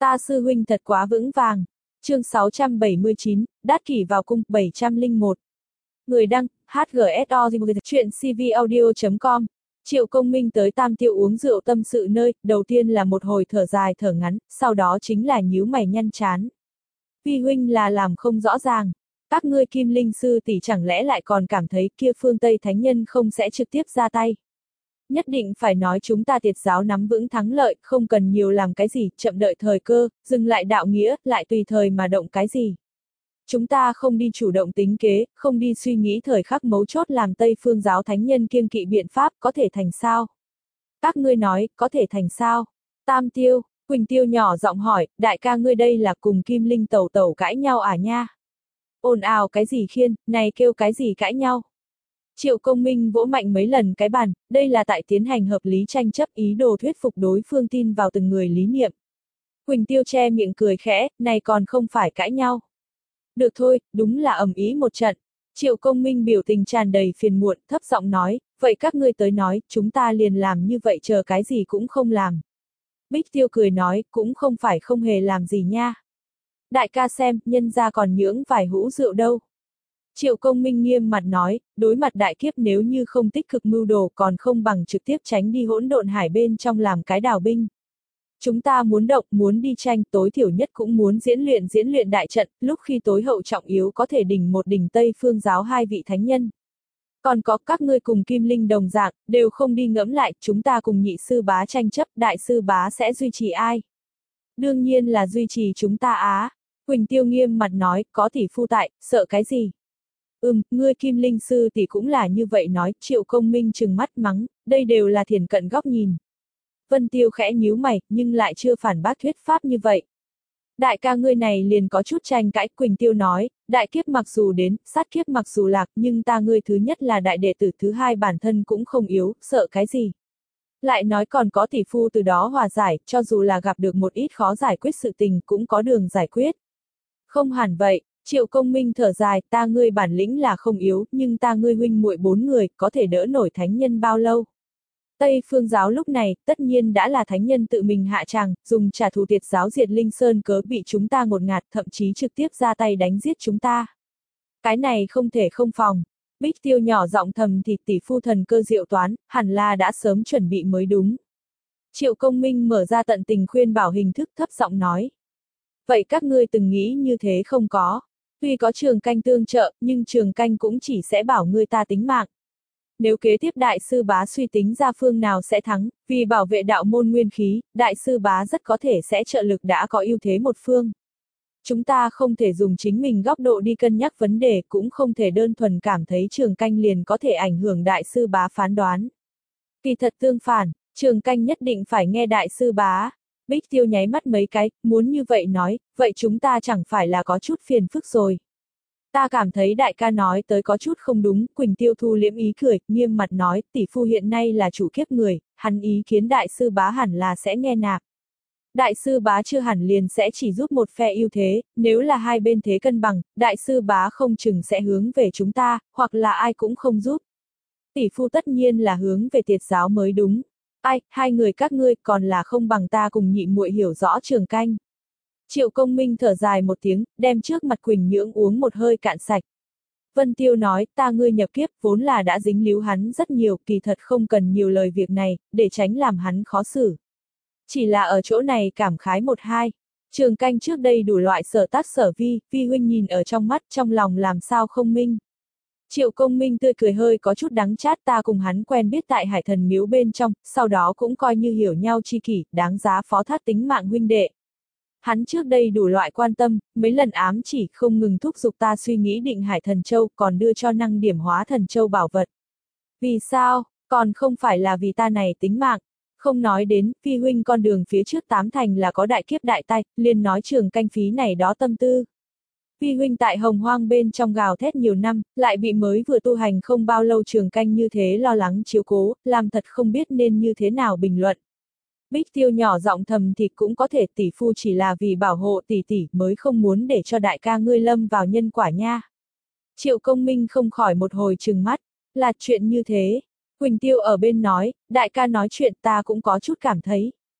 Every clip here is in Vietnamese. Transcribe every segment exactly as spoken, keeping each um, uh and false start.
Ta sư huynh thật quá vững vàng. Chương sáu trăm bảy mươi chín, Đát Kỷ vào cung, bảy trăm lẻ một. Người đăng, hát giê ét o, chuyện c v audio chấm com. Triệu Công Minh tới Tam Tiêu uống rượu tâm sự nơi, đầu tiên là một hồi thở dài thở ngắn, sau đó chính là nhíu mày nhăn chán. Vi huynh là làm không rõ ràng. Các ngươi Kim Linh sư tỷ chẳng lẽ lại còn cảm thấy kia phương Tây Thánh Nhân không sẽ trực tiếp ra tay. Nhất định phải nói chúng ta Tiệt giáo nắm vững thắng lợi, không cần nhiều làm cái gì, chậm đợi thời cơ, dừng lại đạo nghĩa, lại tùy thời mà động cái gì. Chúng ta không đi chủ động tính kế, không đi suy nghĩ thời khắc mấu chốt làm Tây phương giáo thánh nhân kiêng kỵ biện pháp, có thể thành sao? Các ngươi nói, có thể thành sao? Tam Tiêu, Quỳnh Tiêu nhỏ giọng hỏi, đại ca ngươi đây là cùng Kim Linh tẩu tẩu cãi nhau à nha? Ồn ào cái gì khiên, này kêu cái gì cãi nhau? Triệu Công Minh vỗ mạnh mấy lần cái bàn, đây là tại tiến hành hợp lý tranh chấp ý đồ thuyết phục đối phương tin vào từng người lý niệm. Quỳnh Tiêu che miệng cười khẽ, này còn không phải cãi nhau. Được thôi, đúng là ầm ĩ một trận. Triệu Công Minh biểu tình tràn đầy phiền muộn, thấp giọng nói, vậy các ngươi tới nói, chúng ta liền làm như vậy chờ cái gì cũng không làm. Bích Tiêu cười nói, cũng không phải không hề làm gì nha. Đại ca xem, nhân gia còn nhưỡng vài hũ rượu đâu. Triệu Công Minh nghiêm mặt nói, đối mặt đại kiếp nếu như không tích cực mưu đồ còn không bằng trực tiếp tránh đi hỗn độn hải bên trong làm cái đào binh. Chúng ta muốn động, muốn đi tranh, tối thiểu nhất cũng muốn diễn luyện diễn luyện đại trận, lúc khi tối hậu trọng yếu có thể đỉnh một đỉnh Tây phương giáo hai vị thánh nhân. Còn có các ngươi cùng Kim Linh đồng dạng, đều không đi ngẫm lại, chúng ta cùng nhị sư bá tranh chấp, đại sư bá sẽ duy trì ai? Đương nhiên là duy trì chúng ta á. Quỳnh Tiêu nghiêm mặt nói, có tỷ phu tại, sợ cái gì? Ừm, ngươi Kim Linh sư tỷ cũng là như vậy nói, Triệu Công Minh trừng mắt mắng, đây đều là thiển cận góc nhìn. Vân Tiêu khẽ nhíu mày, nhưng lại chưa phản bác thuyết pháp như vậy. Đại ca ngươi này liền có chút tranh cãi, Quỳnh Tiêu nói, đại kiếp mặc dù đến, sát kiếp mặc dù lạc, nhưng ta ngươi thứ nhất là đại đệ tử, thứ hai bản thân cũng không yếu, sợ cái gì. Lại nói còn có tỷ phu từ đó hòa giải, cho dù là gặp được một ít khó giải quyết sự tình cũng có đường giải quyết. Không hẳn vậy. Triệu Công Minh thở dài, ta ngươi bản lĩnh là không yếu, nhưng ta ngươi huynh muội bốn người, có thể đỡ nổi thánh nhân bao lâu? Tây phương giáo lúc này, tất nhiên đã là thánh nhân tự mình hạ tràng, dùng trả thù Tiệt giáo diệt Linh Sơn cớ bị chúng ta ngột ngạt, thậm chí trực tiếp ra tay đánh giết chúng ta. Cái này không thể không phòng. Bích Tiêu nhỏ giọng thầm thì tỷ phu thần cơ diệu toán, hẳn là đã sớm chuẩn bị mới đúng. Triệu Công Minh mở ra tận tình khuyên bảo hình thức thấp giọng nói. Vậy các ngươi từng nghĩ như thế không có? Tuy có Trường Canh tương trợ, nhưng Trường Canh cũng chỉ sẽ bảo ngươi ta tính mạng. Nếu kế tiếp đại sư bá suy tính ra phương nào sẽ thắng, vì bảo vệ đạo môn nguyên khí, đại sư bá rất có thể sẽ trợ lực đã có ưu thế một phương. Chúng ta không thể dùng chính mình góc độ đi cân nhắc vấn đề, cũng không thể đơn thuần cảm thấy Trường Canh liền có thể ảnh hưởng đại sư bá phán đoán. Kỳ thật tương phản, Trường Canh nhất định phải nghe đại sư bá. Bích Tiêu nháy mắt mấy cái, muốn như vậy nói, vậy chúng ta chẳng phải là có chút phiền phức rồi. Ta cảm thấy đại ca nói tới có chút không đúng, Quỳnh Tiêu thu liễm ý cười, nghiêm mặt nói, tỷ phu hiện nay là chủ kiếp người, hắn ý kiến đại sư bá hẳn là sẽ nghe nạp. Đại sư bá chưa hẳn liền sẽ chỉ giúp một phe ưu thế, nếu là hai bên thế cân bằng, đại sư bá không chừng sẽ hướng về chúng ta, hoặc là ai cũng không giúp. Tỷ phu tất nhiên là hướng về Tiệt giáo mới đúng. Ai, hai người các ngươi còn là không bằng ta cùng nhị muội hiểu rõ Trường Canh. Triệu Công Minh thở dài một tiếng, đem trước mặt Quỳnh Nhưỡng uống một hơi cạn sạch. Vân Tiêu nói, ta ngươi nhập kiếp vốn là đã dính líu hắn rất nhiều, kỳ thật không cần nhiều lời việc này, để tránh làm hắn khó xử. Chỉ là ở chỗ này cảm khái một hai. Trường Canh trước đây đủ loại sở tác sở vi, vi huynh nhìn ở trong mắt, trong lòng làm sao không minh. Triệu Công Minh tươi cười hơi có chút đắng chát, ta cùng hắn quen biết tại Hải Thần miếu bên trong, sau đó cũng coi như hiểu nhau chi kỷ, đáng giá phó thác tính mạng huynh đệ. Hắn trước đây đủ loại quan tâm, mấy lần ám chỉ không ngừng thúc giục ta suy nghĩ định Hải Thần Châu, còn đưa cho năng điểm hóa Thần Châu bảo vật. Vì sao, còn không phải là vì ta này tính mạng. Không nói đến, phi huynh con đường phía trước tám thành là có đại kiếp đại tai, liền nói Trường Canh phí này đó tâm tư. Phi huynh tại Hồng Hoang bên trong gào thét nhiều năm, lại bị mới vừa tu hành không bao lâu Trường Canh như thế lo lắng chiếu cố, làm thật không biết nên như thế nào bình luận. Bích Tiêu nhỏ giọng thầm thì cũng có thể tỷ phu chỉ là vì bảo hộ tỷ tỷ mới không muốn để cho đại ca ngươi lâm vào nhân quả nha. Triệu Công Minh không khỏi một hồi trừng mắt, là chuyện như thế. Quỳnh Tiêu ở bên nói, đại ca nói chuyện ta cũng có chút cảm thấy.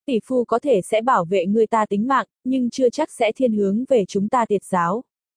Tỷ phu có thể sẽ bảo vệ người ta tính mạng, nhưng chưa chắc sẽ thiên hướng về chúng ta Tiệt giáo.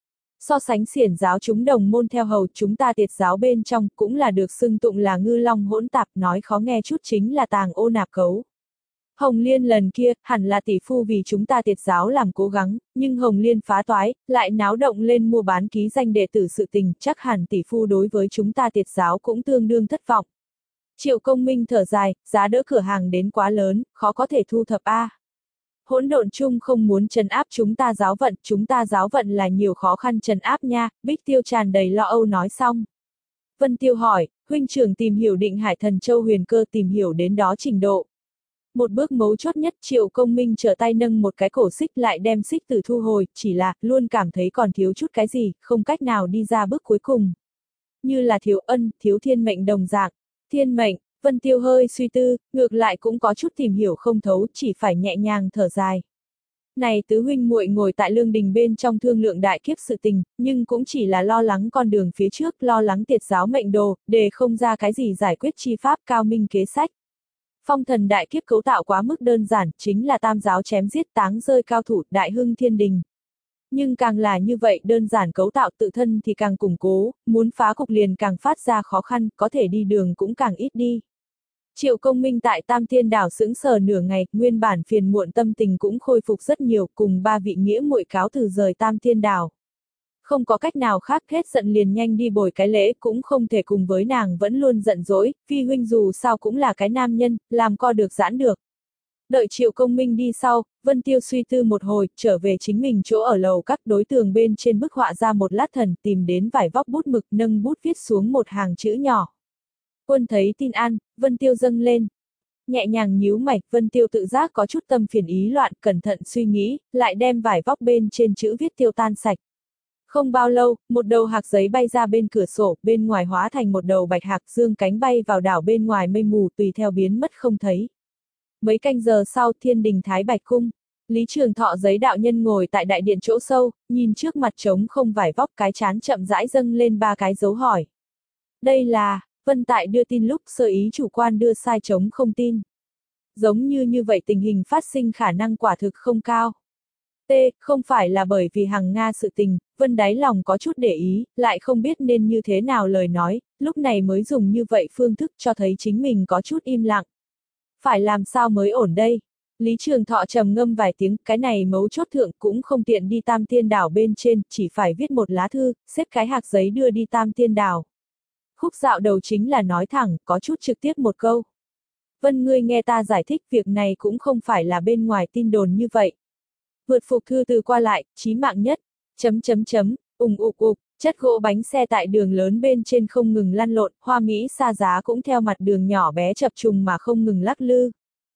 So sánh xiển giáo chúng đồng môn theo hầu, chúng ta Tiệt giáo bên trong cũng là được xưng tụng là ngư long hỗn tạp, nói khó nghe chút chính là tàng ô nạp cấu. Hồng Liên lần kia, hẳn là tỷ phu vì chúng ta Tiệt giáo làm cố gắng, nhưng Hồng Liên phá toái, lại náo động lên mua bán ký danh đệ tử sự tình, chắc hẳn tỷ phu đối với chúng ta Tiệt giáo cũng tương đương thất vọng. Triệu Công Minh thở dài, giá đỡ cửa hàng đến quá lớn, khó có thể thu thập a. À. Hỗn độn chung không muốn trấn áp chúng ta giáo vận, chúng ta giáo vận là nhiều khó khăn trấn áp nha, Bích Tiêu tràn đầy lo âu nói xong. Vân Tiêu hỏi, huynh trưởng tìm hiểu Định Hải Thần Châu huyền cơ tìm hiểu đến đó trình độ. Một bước mấu chốt nhất, Triệu Công Minh trở tay nâng một cái cổ xích lại đem xích tử thu hồi, chỉ là, luôn cảm thấy còn thiếu chút cái gì, không cách nào đi ra bước cuối cùng. Như là thiếu ân, thiếu thiên mệnh đồng dạng. Thiên mệnh, Vân Tiêu hơi suy tư, ngược lại cũng có chút tìm hiểu không thấu, chỉ phải nhẹ nhàng thở dài. Này tứ huynh muội ngồi tại lương đình bên trong thương lượng đại kiếp sự tình, nhưng cũng chỉ là lo lắng con đường phía trước, lo lắng Tiệt giáo mệnh đồ, để không ra cái gì giải quyết chi pháp cao minh kế sách. Phong thần đại kiếp cấu tạo quá mức đơn giản, chính là tam giáo chém giết táng rơi cao thủ, đại hưng thiên đình. Nhưng càng là như vậy đơn giản cấu tạo tự thân thì càng củng cố, muốn phá cục liền càng phát ra khó khăn, có thể đi đường cũng càng ít đi. Triệu Công Minh tại Tam Thiên Đảo sững sờ nửa ngày, nguyên bản phiền muộn tâm tình cũng khôi phục rất nhiều, cùng ba vị nghĩa muội cáo từ rời Tam Thiên Đảo. Không có cách nào khác, hết giận liền nhanh đi bồi cái lễ, cũng không thể cùng với nàng vẫn luôn giận dỗi, Phi huynh dù sao cũng là cái nam nhân, làm co được giãn được. Đợi Triệu Công Minh đi sau, Vân Tiêu suy tư một hồi, trở về chính mình chỗ ở lầu các đối tường bên trên bức họa ra một lát thần, tìm đến vải vóc bút mực, nâng bút viết xuống một hàng chữ nhỏ. Quân thấy tin an, Vân Tiêu dâng lên. Nhẹ nhàng nhíu mày, Vân Tiêu tự giác có chút tâm phiền ý loạn, cẩn thận suy nghĩ, lại đem vải vóc bên trên chữ viết tiêu tan sạch. Không bao lâu, một đầu hạc giấy bay ra bên cửa sổ, bên ngoài hóa thành một đầu bạch hạc dương cánh bay vào đảo bên ngoài mây mù tùy theo biến mất không thấy. Mấy canh giờ sau, Thiên Đình Thái Bạch Cung, Lý Trường Thọ giấy đạo nhân ngồi tại đại điện chỗ sâu, nhìn trước mặt trống không vải vóc, cái chán chậm rãi dâng lên ba cái dấu hỏi. Đây là, Vân Tại đưa tin lúc sơ ý chủ quan đưa sai trống không tin. Giống như như vậy tình hình phát sinh khả năng quả thực không cao. T. Không phải là bởi vì hằng Nga sự tình, Vân đáy lòng có chút để ý, lại không biết nên như thế nào lời nói, lúc này mới dùng như vậy phương thức cho thấy chính mình có chút im lặng. Phải làm sao mới ổn đây? Lý Trường Thọ trầm ngâm vài tiếng, cái này mấu chốt thượng cũng không tiện đi Tam Thiên Đảo bên trên, chỉ phải viết một lá thư, xếp cái hạc giấy đưa đi Tam Thiên Đảo. Khúc dạo đầu chính là nói thẳng, có chút trực tiếp một câu. Vân ngươi nghe ta giải thích, việc này cũng không phải là bên ngoài tin đồn như vậy. Vượt phục thư từ qua lại, chí mạng nhất, chấm chấm chấm, ùng ục ục, chất gỗ bánh xe tại đường lớn bên trên không ngừng lăn lộn, hoa mỹ xa giá cũng theo mặt đường nhỏ bé chập trùng mà không ngừng lắc lư.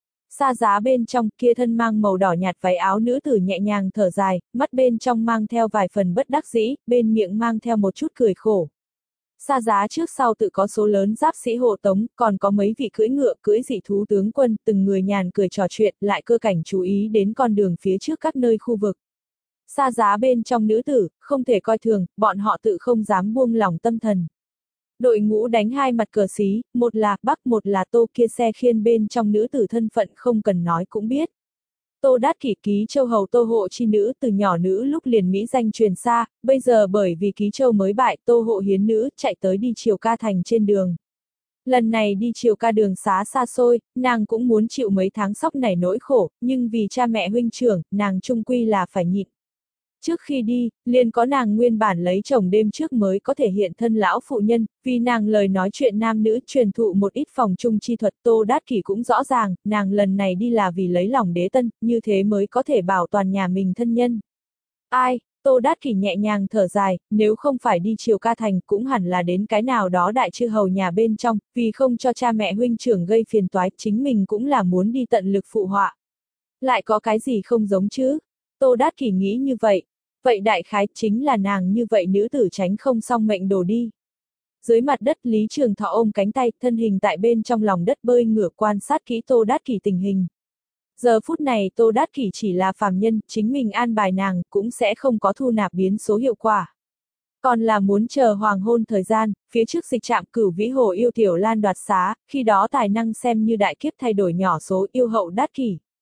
Xa giá bên trong kia thân mang màu đỏ nhạt váy áo nữ tử nhẹ nhàng thở dài, mắt bên trong mang theo vài phần bất đắc dĩ, bên miệng mang theo một chút cười khổ. Xa giá trước sau tự có số lớn giáp sĩ hộ tống, còn có mấy vị cưỡi ngựa, cưỡi dị thú tướng quân, từng người nhàn cười trò chuyện, lại cơ cảnh chú ý đến con đường phía trước các nơi khu vực. Xa giá bên trong nữ tử, không thể coi thường, bọn họ tự không dám buông lỏng tâm thần. Đội ngũ đánh hai mặt cờ xí, một là Bắc một là Tô, kia xe khiên bên trong nữ tử thân phận không cần nói cũng biết. Tô Đát Kỷ ký châu hầu Tô hộ chi nữ, từ nhỏ nữ lúc liền mỹ danh truyền xa, bây giờ bởi vì ký châu mới bại, Tô hộ hiến nữ chạy tới đi Triều Ca thành trên đường. Lần này đi Triều Ca đường xá xa xôi, nàng cũng muốn chịu mấy tháng sóc này nỗi khổ, nhưng vì cha mẹ huynh trưởng, nàng chung quy là phải nhịn. Trước khi đi, liền có nàng nguyên bản lấy chồng đêm trước mới có thể hiện thân lão phụ nhân, vì nàng lời nói chuyện nam nữ truyền thụ một ít phòng trung chi thuật. Tô Đát Kỷ cũng rõ ràng, nàng lần này đi là vì lấy lòng đế tân, như thế mới có thể bảo toàn nhà mình thân nhân. Ai, Tô Đát Kỷ nhẹ nhàng thở dài, nếu không phải đi Triều Ca thành cũng hẳn là đến cái nào đó đại chư hầu nhà bên trong, vì không cho cha mẹ huynh trưởng gây phiền toái, chính mình cũng là muốn đi tận lực phụ họa. Lại có cái gì không giống chứ? Tô Đát Kỷ nghĩ như vậy. Vậy đại khái chính là nàng như vậy nữ tử tránh không xong mệnh đổ đi. Dưới mặt đất Lý Trường Thọ ôm cánh tay, thân hình tại bên trong lòng đất bơi ngửa quan sát kỹ Tô Đát Kỷ tình hình. Giờ phút này Tô Đát Kỷ chỉ là phàm nhân, chính mình an bài nàng cũng sẽ không có thu nạp biến số hiệu quả. Còn là muốn chờ hoàng hôn thời gian, phía trước dịch trạm Cửu Vĩ Hồ yêu Tiểu Lan đoạt xá, khi đó tài năng xem như đại kiếp thay đổi nhỏ số yêu hậu Đát Kỷ.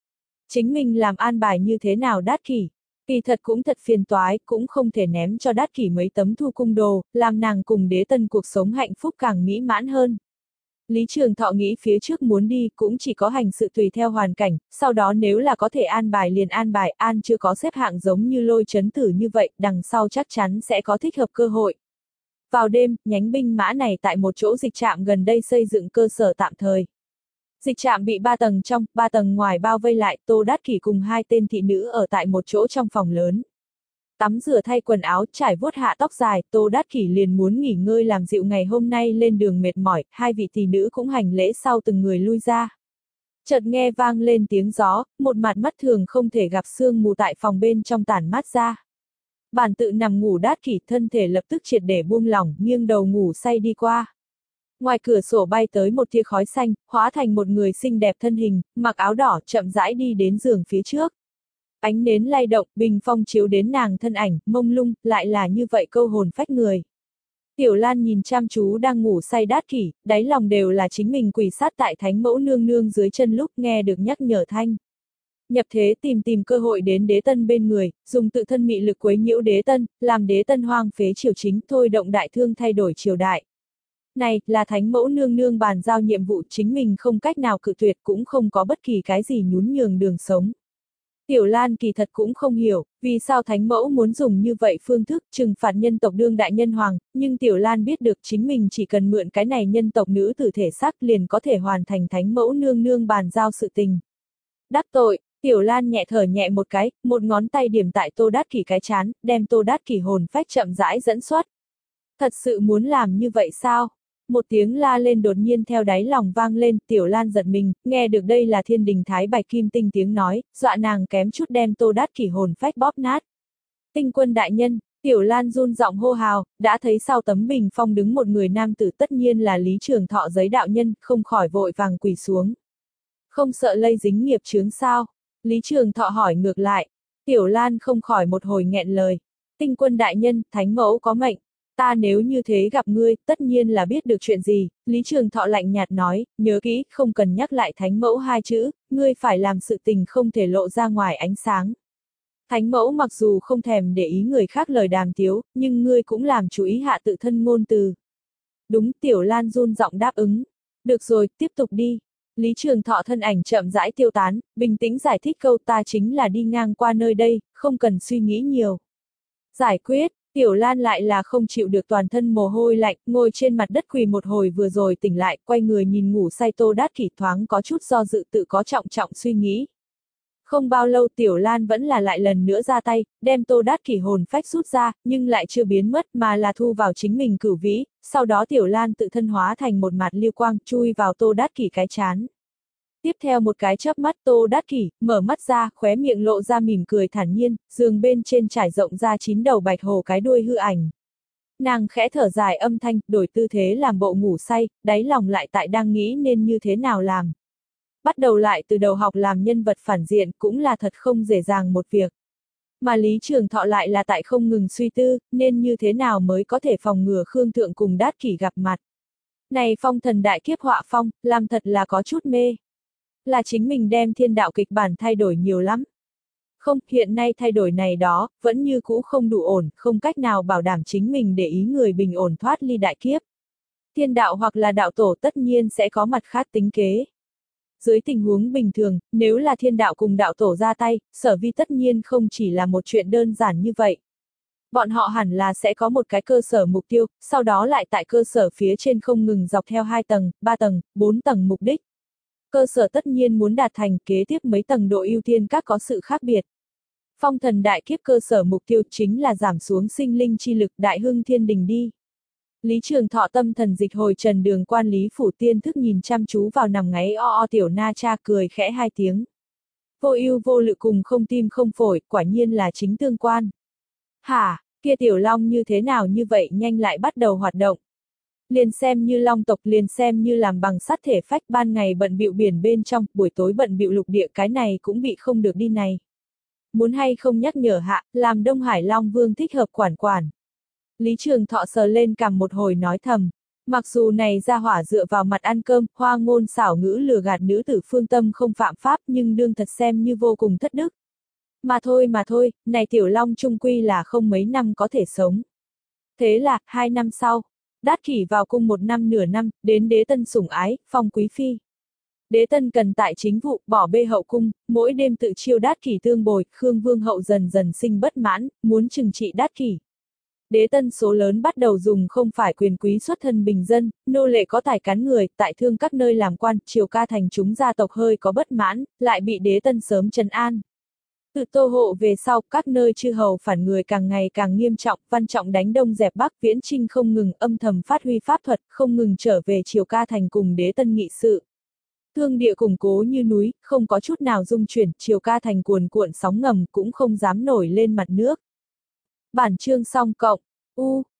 Chính mình làm an bài như thế nào Đát Kỷ? Kỳ thật cũng thật phiền toái, cũng không thể ném cho Đát Kỷ mấy tấm thu cung đồ, làm nàng cùng Đế Tân cuộc sống hạnh phúc càng mỹ mãn hơn. Lý Trường Thọ nghĩ phía trước muốn đi cũng chỉ có hành sự tùy theo hoàn cảnh, sau đó nếu là có thể an bài liền an bài, an chưa có xếp hạng giống như Lôi Chấn Tử như vậy, đằng sau chắc chắn sẽ có thích hợp cơ hội. Vào đêm, nhánh binh mã này tại một chỗ dịch trạm gần đây xây dựng cơ sở tạm thời. Dịch trạm bị ba tầng trong, ba tầng ngoài bao vây lại, Tô Đát Kỷ cùng hai tên thị nữ ở tại một chỗ trong phòng lớn. Tắm rửa thay quần áo, trải vuốt hạ tóc dài, Tô Đát Kỷ liền muốn nghỉ ngơi làm dịu ngày hôm nay lên đường mệt mỏi, hai vị thị nữ cũng hành lễ sau từng người lui ra. Chợt nghe vang lên tiếng gió, một mặt mắt thường không thể gặp sương mù tại phòng bên trong tản mát ra. Bản tự nằm ngủ Đát Kỷ thân thể lập tức triệt để buông lỏng, nghiêng đầu ngủ say đi qua. Ngoài cửa sổ bay tới một tia khói xanh, hóa thành một người xinh đẹp thân hình, mặc áo đỏ, chậm rãi đi đến giường phía trước. Ánh nến lay động, bình phong chiếu đến nàng thân ảnh, mông lung, lại là như vậy câu hồn phách người. Tiểu Lan nhìn chăm chú đang ngủ say Đát Kỷ, đáy lòng đều là chính mình quỳ sát tại Thánh Mẫu nương nương dưới chân lúc nghe được nhắc nhở thanh. Nhập thế tìm tìm cơ hội đến Đế Tân bên người, dùng tự thân mị lực quấy nhiễu Đế Tân, làm Đế Tân hoang phế triều chính, thôi động đại thương thay đổi triều đại. Này, là Thánh Mẫu nương nương bàn giao nhiệm vụ, chính mình không cách nào cự tuyệt, cũng không có bất kỳ cái gì nhún nhường đường sống. Tiểu Lan kỳ thật cũng không hiểu, vì sao Thánh Mẫu muốn dùng như vậy phương thức trừng phạt nhân tộc đương đại nhân hoàng, nhưng Tiểu Lan biết được chính mình chỉ cần mượn cái này nhân tộc nữ tử thể xác liền có thể hoàn thành Thánh Mẫu nương nương bàn giao sự tình. Đắc tội, Tiểu Lan nhẹ thở nhẹ một cái, một ngón tay điểm tại Tô Đát Kỷ cái chán, đem Tô Đát Kỷ hồn phách chậm rãi dẫn xuất. Thật sự muốn làm như vậy sao? Một tiếng la lên đột nhiên theo đáy lòng vang lên, Tiểu Lan giật mình, nghe được đây là Thiên Đình Thái Bạch Kim Tinh tiếng nói, dọa nàng kém chút đem Tô Đát Kỷ hồn phách bóp nát. Tinh Quân đại nhân, Tiểu Lan run giọng hô hào, đã thấy sau tấm bình phong đứng một người nam tử, tất nhiên là Lý Trường Thọ giấy đạo nhân, không khỏi vội vàng quỳ xuống. Không sợ lây dính nghiệp chướng sao? Lý Trường Thọ hỏi ngược lại. Tiểu Lan không khỏi một hồi nghẹn lời. Tinh Quân đại nhân, Thánh Mẫu có mệnh. Ta nếu như thế gặp ngươi, tất nhiên là biết được chuyện gì, Lý Trường Thọ lạnh nhạt nói, nhớ kỹ, không cần nhắc lại Thánh Mẫu hai chữ, ngươi phải làm sự tình không thể lộ ra ngoài ánh sáng. Thánh Mẫu mặc dù không thèm để ý người khác lời đàm tiếu, nhưng ngươi cũng làm chú ý hạ tự thân ngôn từ. Đúng, Tiểu Lan run giọng đáp ứng. Được rồi, tiếp tục đi. Lý Trường Thọ thân ảnh chậm rãi tiêu tán, bình tĩnh giải thích câu ta chính là đi ngang qua nơi đây, không cần suy nghĩ nhiều. Giải quyết. Tiểu Lan lại là không chịu được toàn thân mồ hôi lạnh, ngồi trên mặt đất quỳ một hồi vừa rồi tỉnh lại, quay người nhìn ngủ say Tô Đát Kỷ thoáng có chút do dự tự có trọng trọng suy nghĩ. Không bao lâu Tiểu Lan vẫn là lại lần nữa ra tay, đem Tô Đát Kỷ hồn phách rút ra, nhưng lại chưa biến mất mà là thu vào chính mình cửu vĩ, sau đó Tiểu Lan tự thân hóa thành một mặt lưu quang chui vào Tô Đát Kỷ cái chán. Tiếp theo một cái chớp mắt Tô Đát Kỷ, mở mắt ra, khóe miệng lộ ra mỉm cười thản nhiên, giường bên trên trải rộng ra chín đầu bạch hổ cái đuôi hư ảnh. Nàng khẽ thở dài âm thanh, đổi tư thế làm bộ ngủ say, đáy lòng lại tại đang nghĩ nên như thế nào làm. Bắt đầu lại từ đầu học làm nhân vật phản diện cũng là thật không dễ dàng một việc. Mà Lý Trường Thọ lại là tại không ngừng suy tư, nên như thế nào mới có thể phòng ngừa Khương Thượng cùng Đát Kỷ gặp mặt. Này phong thần đại kiếp họa phong, làm thật là có chút mê. Là chính mình đem thiên đạo kịch bản thay đổi nhiều lắm. Không, hiện nay thay đổi này đó, vẫn như cũ không đủ ổn, không cách nào bảo đảm chính mình để ý người bình ổn thoát ly đại kiếp. Thiên đạo hoặc là đạo tổ tất nhiên sẽ có mặt khác tính kế. Dưới tình huống bình thường, nếu là thiên đạo cùng đạo tổ ra tay, Sở Vi tất nhiên không chỉ là một chuyện đơn giản như vậy. Bọn họ hẳn là sẽ có một cái cơ sở mục tiêu, sau đó lại tại cơ sở phía trên không ngừng dọc theo hai tầng, ba tầng, bốn tầng mục đích. Cơ sở tất nhiên muốn đạt thành, kế tiếp mấy tầng độ ưu tiên các có sự khác biệt. Phong thần đại kiếp cơ sở mục tiêu chính là giảm xuống sinh linh chi lực, đại hưng thiên đình đi. Lý Trường Thọ tâm thần dịch hồi trần đường quan Lý Phủ Tiên thức nhìn chăm chú vào nằm ngáy o o tiểu na cha cười khẽ hai tiếng. Vô ưu vô lự cùng không tim không phổi, quả nhiên là chính tương quan. Hả, kia tiểu long như thế nào như vậy nhanh lại bắt đầu hoạt động. Liền xem như long tộc, liền xem như làm bằng sắt thể phách, ban ngày bận bịu biển bên trong, buổi tối bận bịu lục địa, cái này cũng bị không được đi này. Muốn hay không nhắc nhở hạ, làm Đông Hải Long Vương thích hợp quản quản. Lý Trường Thọ sờ lên cằm một hồi nói thầm, Mặc dù này ra hỏa dựa vào mặt ăn cơm, hoa ngôn xảo ngữ lừa gạt nữ tử phương tâm không phạm pháp nhưng đương thật xem như vô cùng thất đức. Mà thôi mà thôi, này tiểu long trung quy là không mấy năm có thể sống. Thế là, hai năm sau, Đát Kỷ vào cung một năm nửa năm, đến đế tân sủng ái, phong quý phi. Đế tân cần tại chính vụ, bỏ bê hậu cung, mỗi đêm tự chiêu Đát Kỷ tương bồi, Khương Vương hậu dần dần sinh bất mãn, muốn trừng trị Đát Kỷ. Đế tân số lớn bắt đầu dùng không phải quyền quý xuất thân bình dân, nô lệ có tài cán người, tại thương các nơi làm quan, triều ca thành chúng gia tộc hơi có bất mãn, lại bị đế tân sớm trấn an. Từ Tô Hộ về sau, các nơi chư hầu phản người càng ngày càng nghiêm trọng, Văn Trọng đánh đông dẹp bắc, Viễn Trinh không ngừng âm thầm phát huy pháp thuật, không ngừng trở về triều ca thành cùng đế tân nghị sự. Thương địa củng cố như núi, không có chút nào rung chuyển, triều ca thành cuồn cuộn sóng ngầm cũng không dám nổi lên mặt nước. Bản chương xong cộng, U